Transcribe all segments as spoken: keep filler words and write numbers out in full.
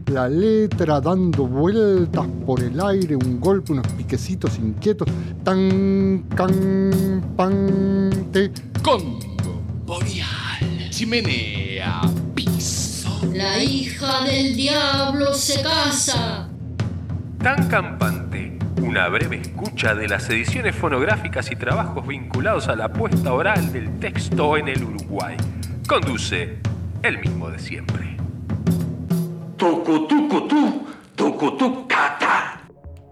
la letra dando vueltas por el aire, un golpe, unos piquecitos inquietos, tan, can, pan, te. Congo, boreal, chimenea, piso. La hija del diablo se casa. Tan campante, una breve escucha de las ediciones fonográficas y trabajos vinculados a la puesta oral del texto en el Uruguay. Conduce el mismo de siempre. Tucutucutú, tucutucata.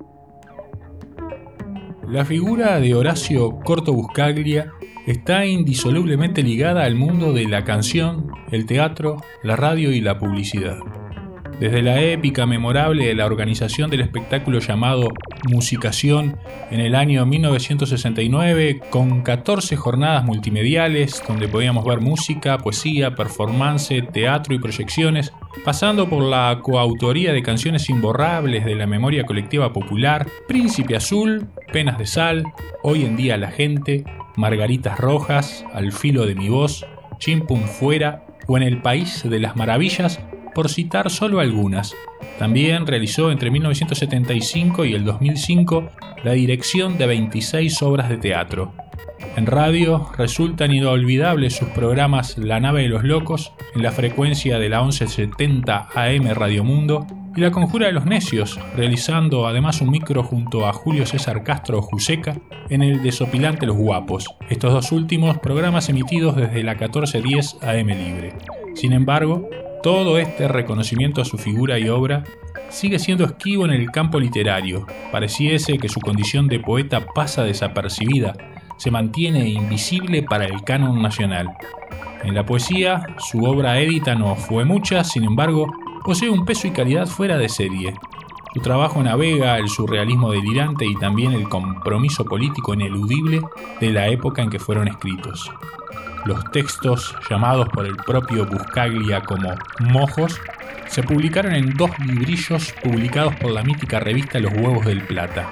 La figura de Horacio Corto Buscaglia está indisolublemente ligada al mundo de la canción, el teatro, la radio y la publicidad. Desde la épica memorable de la organización del espectáculo llamado Musicación en el año mil novecientos sesenta y nueve, con catorce jornadas multimediales donde podíamos ver música, poesía, performance, teatro y proyecciones, pasando por la coautoría de canciones imborrables de la memoria colectiva popular, Príncipe Azul, Penas de Sal, Hoy en día la gente, Margaritas Rojas, Al filo de mi voz, Chimpum Fuera o En el País de las Maravillas, por citar solo algunas. También realizó entre mil novecientos setenta y cinco y el dos mil cinco la dirección de veintiséis obras de teatro. En radio resultan inolvidables sus programas La Nave de los Locos, en la frecuencia de la once setenta A M Radio Mundo, y La Conjura de los Necios, realizando además un micro junto a Julio César Castro Juseca en el Desopilante Los Guapos, estos dos últimos programas emitidos desde la catorce diez A M Libre. Sin embargo, todo este reconocimiento a su figura y obra sigue siendo esquivo en el campo literario. Pareciese que su condición de poeta pasa desapercibida, se mantiene invisible para el canon nacional. En la poesía, su obra édita no fue mucha, sin embargo, posee un peso y calidad fuera de serie. Su trabajo navega el surrealismo delirante y también el compromiso político ineludible de la época en que fueron escritos. Los textos, llamados por el propio Buscaglia como Mojos, se publicaron en dos librillos publicados por la mítica revista Los Huevos del Plata.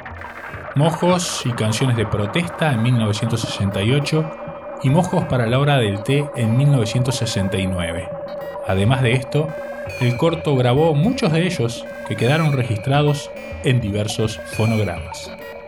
Mojos y canciones de protesta en mil novecientos sesenta y ocho y Mojos para la hora del té en mil novecientos sesenta y nueve. Además de esto, el corto grabó muchos de ellos que quedaron registrados en diversos fonogramas.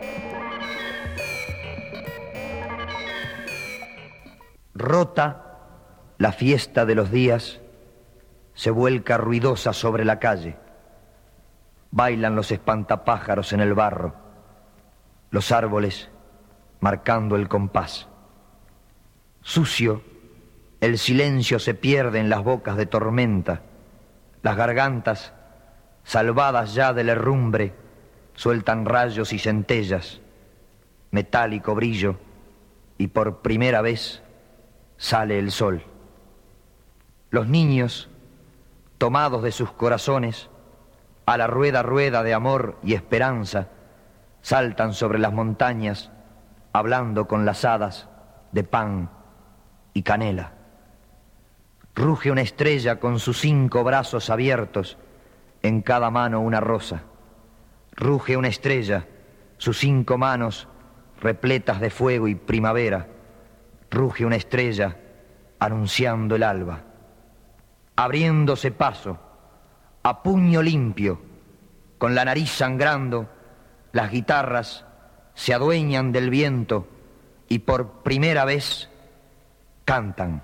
Rota, la fiesta de los días se vuelca ruidosa sobre la calle. Bailan los espantapájaros en el barro, los árboles marcando el compás. Sucio, el silencio se pierde en las bocas de tormenta. Las gargantas, salvadas ya del herrumbre, sueltan rayos y centellas, metálico brillo, y por primera vez sale el sol. Los niños, tomados de sus corazones, a la rueda rueda de amor y esperanza, saltan sobre las montañas, hablando con las hadas de pan y canela. Ruge una estrella con sus cinco brazos abiertos, en cada mano una rosa. Ruge una estrella, sus cinco manos repletas de fuego y primavera. Ruge una estrella anunciando el alba. Abriéndose paso, a puño limpio, con la nariz sangrando, las guitarras se adueñan del viento y por primera vez cantan.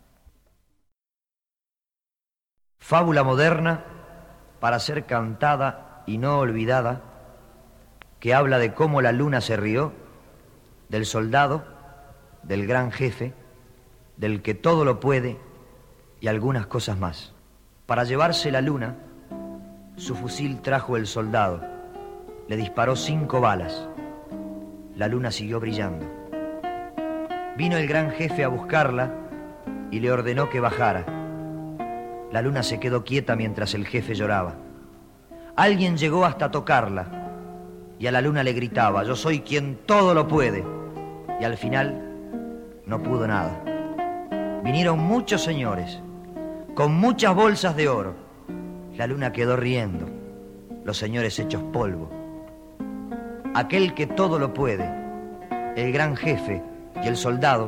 Fábula moderna para ser cantada y no olvidada, que habla de cómo la luna se rió, del soldado, del gran jefe, del que todo lo puede y algunas cosas más. Para llevarse la luna, su fusil trajo el soldado, le disparó cinco balas. La luna siguió brillando. Vino el gran jefe a buscarla y le ordenó que bajara. La luna se quedó quieta mientras el jefe lloraba. Alguien llegó hasta tocarla y a la luna le gritaba: yo soy quien todo lo puede. Y al final no pudo nada. Vinieron muchos señores con muchas bolsas de oro. La luna quedó riendo, los señores hechos polvo. Aquel que todo lo puede, el gran jefe y el soldado,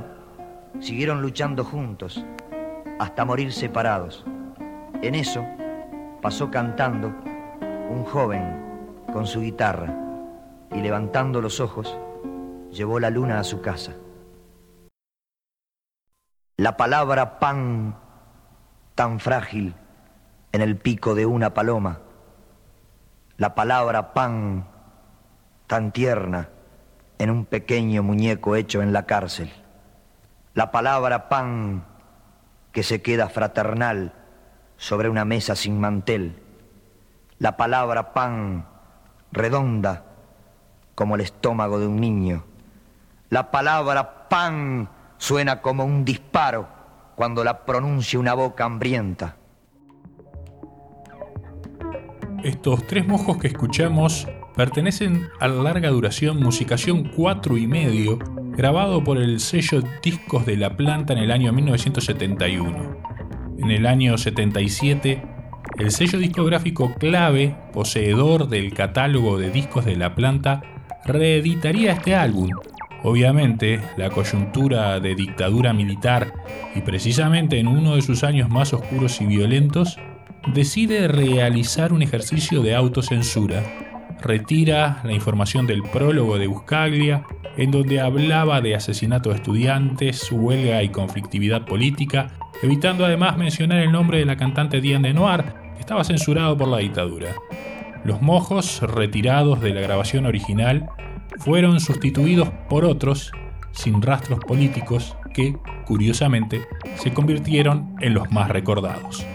siguieron luchando juntos hasta morir separados. En eso, pasó cantando un joven con su guitarra y levantando los ojos llevó la luna a su casa. La palabra pan, tan frágil en el pico de una paloma. La palabra pan, tan tierna en un pequeño muñeco hecho en la cárcel. La palabra pan que se queda fraternal sobre una mesa sin mantel. La palabra pan redonda como el estómago de un niño. La palabra pan suena como un disparo cuando la pronuncia una boca hambrienta. Estos tres mojos que escuchamos pertenecen a la larga duración Musicación cuatro y medio, grabado por el sello Discos de la Planta en el año mil novecientos setenta y uno. En el año setenta y siete, el sello discográfico Clave, poseedor del catálogo de Discos de la Planta, reeditaría este álbum. Obviamente, la coyuntura de dictadura militar y precisamente en uno de sus años más oscuros y violentos, decide realizar un ejercicio de autocensura. Retira la información del prólogo de Buscaglia, en donde hablaba de asesinato de estudiantes, huelga y conflictividad política, evitando además mencionar el nombre de la cantante Diane Lenoir, que estaba censurado por la dictadura. Los mojos, retirados de la grabación original, fueron sustituidos por otros, sin rastros políticos, que, curiosamente, se convirtieron en los más recordados.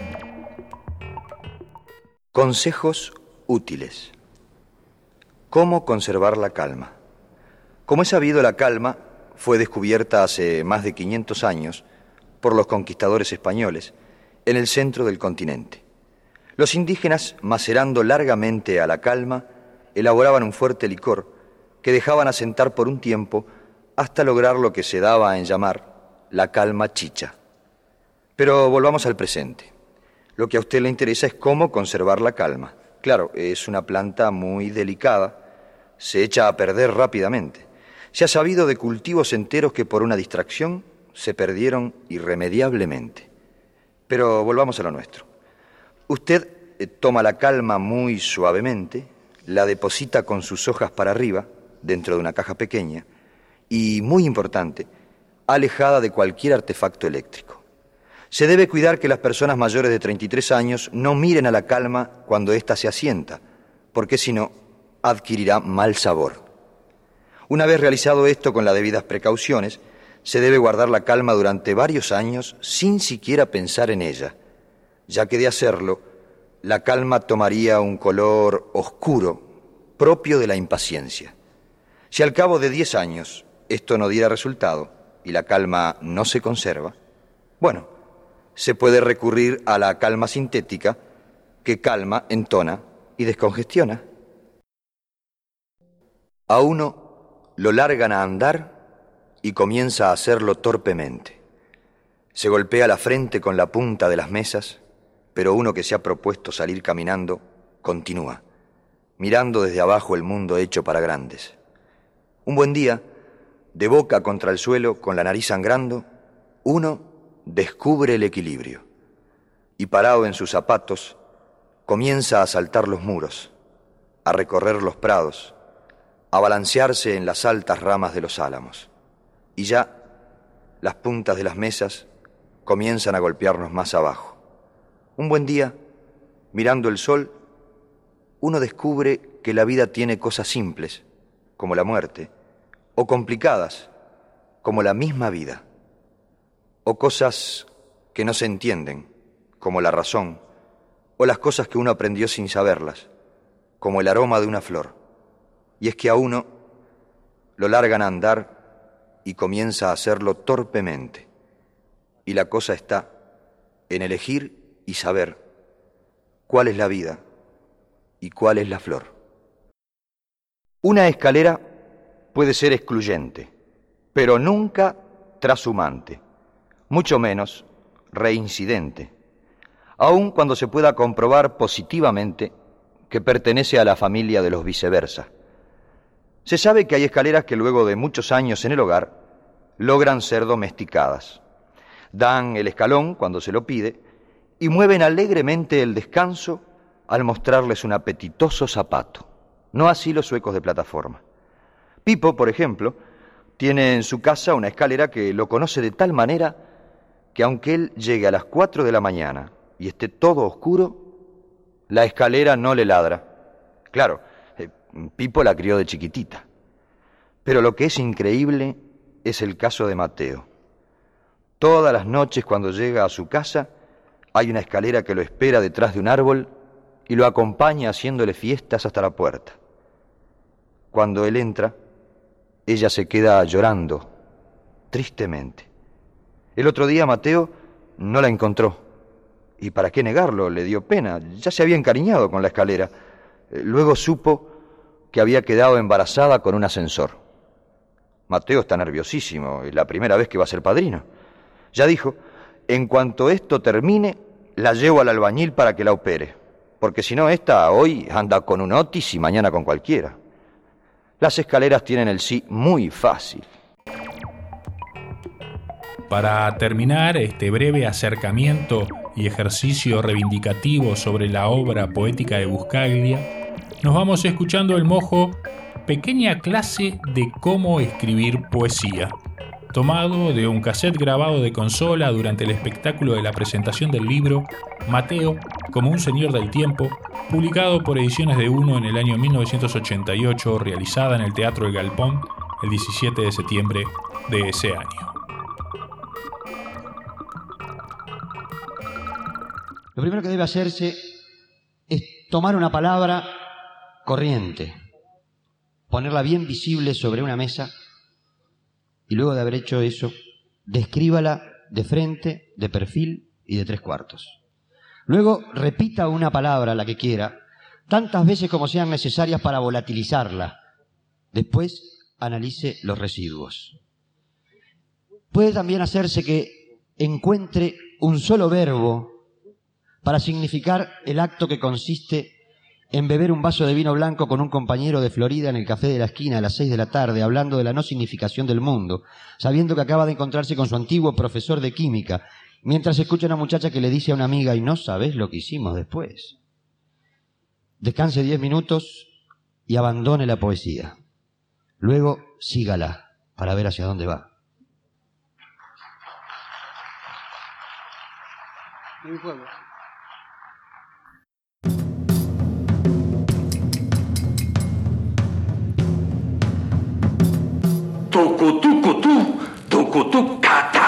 Consejos útiles. ¿Cómo conservar la calma? Como es sabido, la calma fue descubierta hace más de quinientos años por los conquistadores españoles en el centro del continente. Los indígenas, macerando largamente a la calma, elaboraban un fuerte licor que dejaban asentar por un tiempo hasta lograr lo que se daba en llamar la calma chicha. Pero volvamos al presente. Lo que a usted le interesa es cómo conservar la calma. Claro, es una planta muy delicada, se echa a perder rápidamente. Se ha sabido de cultivos enteros que por una distracción se perdieron irremediablemente. Pero volvamos a lo nuestro. Usted eh, toma la calma muy suavemente, la deposita con sus hojas para arriba, dentro de una caja pequeña, y, muy importante, alejada de cualquier artefacto eléctrico. Se debe cuidar que las personas mayores de treinta y tres años no miren a la calma cuando ésta se asienta, porque si no, adquirirá mal sabor. Una vez realizado esto con las debidas precauciones, se debe guardar la calma durante varios años sin siquiera pensar en ella, ya que de hacerlo, la calma tomaría un color oscuro propio de la impaciencia. Si al cabo de diez años esto no diera resultado y la calma no se conserva, bueno, se puede recurrir a la calma sintética que calma, entona y descongestiona. A uno lo largan a andar y comienza a hacerlo torpemente. Se golpea la frente con la punta de las mesas, pero uno que se ha propuesto salir caminando continúa, mirando desde abajo el mundo hecho para grandes. Un buen día, de boca contra el suelo, con la nariz sangrando, uno descubre el equilibrio y, parado en sus zapatos, comienza a saltar los muros, a recorrer los prados, a balancearse en las altas ramas de los álamos. Y ya las puntas de las mesas comienzan a golpearnos más abajo. Un buen día, mirando el sol, uno descubre que la vida tiene cosas simples, como la muerte, o complicadas, como la misma vida, o cosas que no se entienden, como la razón, o las cosas que uno aprendió sin saberlas, como el aroma de una flor. Y es que a uno lo largan a andar y comienza a hacerlo torpemente. Y la cosa está en elegir y saber cuál es la vida y cuál es la flor. Una escalera puede ser excluyente, pero nunca trashumante, mucho menos reincidente, aun cuando se pueda comprobar positivamente que pertenece a la familia de los viceversa. Se sabe que hay escaleras que luego de muchos años en el hogar logran ser domesticadas. Dan el escalón cuando se lo pide y mueven alegremente el descanso al mostrarles un apetitoso zapato. No así los suecos de plataforma. Pipo, por ejemplo, tiene en su casa una escalera que lo conoce de tal manera que aunque él llegue a las cuatro de la mañana y esté todo oscuro, la escalera no le ladra. Claro, eh, Pipo la crió de chiquitita. Pero lo que es increíble es el caso de Mateo. Todas las noches cuando llega a su casa hay una escalera que lo espera detrás de un árbol y lo acompaña haciéndole fiestas hasta la puerta. Cuando él entra, ella se queda llorando, tristemente. El otro día Mateo no la encontró. Y para qué negarlo, le dio pena. Ya se había encariñado con la escalera. Luego supo que había quedado embarazada con un ascensor. Mateo está nerviosísimo, es la primera vez que va a ser padrino. Ya dijo, en cuanto esto termine, la llevo al albañil para que la opere, porque si no, esta hoy anda con un Otis y mañana con cualquiera. Las escaleras tienen el sí muy fácil. Para terminar este breve acercamiento y ejercicio reivindicativo sobre la obra poética de Buscaglia, nos vamos escuchando el mojo Pequeña clase de cómo escribir poesía, tomado de un cassette grabado de consola durante el espectáculo de la presentación del libro Mateo como un señor del tiempo, publicado por Ediciones de Uno en el año mil novecientos ochenta y ocho, realizada en el Teatro El Galpón el diecisiete de septiembre de ese año. Lo primero que debe hacerse es tomar una palabra corriente, ponerla bien visible sobre una mesa y luego de haber hecho eso, descríbala de frente, de perfil y de tres cuartos. Luego repita una palabra, la que quiera, tantas veces como sean necesarias para volatilizarla. Después analice los residuos. Puede también hacerse que encuentre un solo verbo para significar el acto que consiste en beber un vaso de vino blanco con un compañero de Florida en el café de la esquina a las seis de la tarde, hablando de la no significación del mundo, sabiendo que acaba de encontrarse con su antiguo profesor de química, mientras escucha a una muchacha que le dice a una amiga, y no sabes lo que hicimos después. Descanse diez minutos y abandone la poesía. Luego sígala para ver hacia dónde va. Tucu, tucu, tu, tucu, tu, cata.